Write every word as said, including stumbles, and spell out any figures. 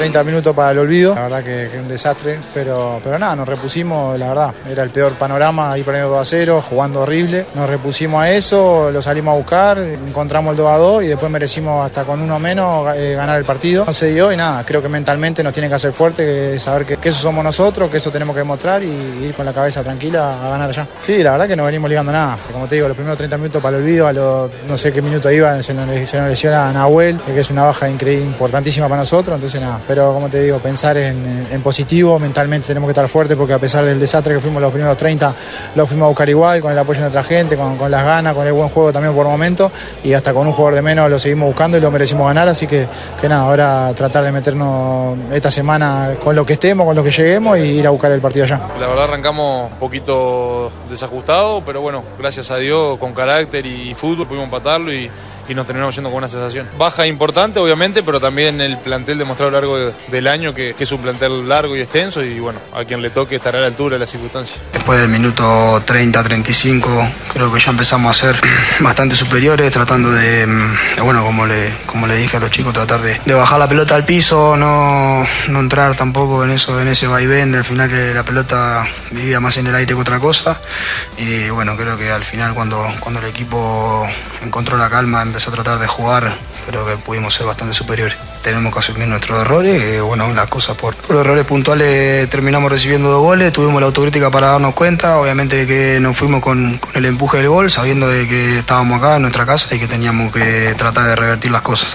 treinta minutos para el olvido, la verdad que, que un desastre, pero, pero nada, nos repusimos, la verdad, era el peor panorama, ahí perdiendo dos a cero, jugando horrible, nos repusimos a eso, lo salimos a buscar, encontramos el dos a dos y después merecimos hasta con uno menos eh, ganar el partido, no se dio y nada, creo que mentalmente nos tiene que hacer fuerte, saber que, que eso somos nosotros, que eso tenemos que demostrar y ir con la cabeza tranquila a ganar allá. Sí, la verdad que no venimos ligando nada, como te digo, los primeros treinta minutos para el olvido, a los no sé qué minutos iban, se nos, se nos lesiona a Nahuel, que es una baja increíble, importantísima para nosotros, entonces nada, pero como te digo, pensar en, en, en positivo, mentalmente tenemos que estar fuertes porque a pesar del desastre que fuimos los primeros treinta, lo fuimos a buscar igual, con el apoyo de nuestra gente, con, con las ganas, con el buen juego también por momentos y hasta con un jugador de menos lo seguimos buscando y lo merecimos ganar, así que, que nada, ahora tratar de meternos esta semana con lo que estemos, con lo que lleguemos y ir a buscar el partido allá. La verdad arrancamos un poquito desajustado, pero bueno, gracias a Dios, con carácter y fútbol pudimos empatarlo y, y nos terminamos yendo con una sensación. Baja importante, obviamente, pero también el plantel demostrado a lo largo de, del año que, que es un plantel largo y extenso y bueno, a quien le toque estará a la altura de las circunstancias. Después del minuto treinta, treinta y cinco, creo que ya empezamos a ser bastante superiores, tratando de, de bueno, como le, como le dije a los chicos, tratar de, de bajar la pelota al piso, no, no entrar tampoco en eso, en ese vaivén, al final que la pelota vivía más en el aire que otra cosa. Y bueno, creo que al final cuando, cuando el equipo encontró la calma, empezó a tratar de jugar, creo que pudimos ser bastante superiores. Tenemos que asumir nuestros errores, y bueno, las cosas por, por errores puntuales terminamos recibiendo dos goles, tuvimos la autocrítica para darnos cuenta, obviamente que nos fuimos con, con el empuje del gol, sabiendo de que estábamos acá en nuestra casa y que teníamos que tratar de revertir las cosas.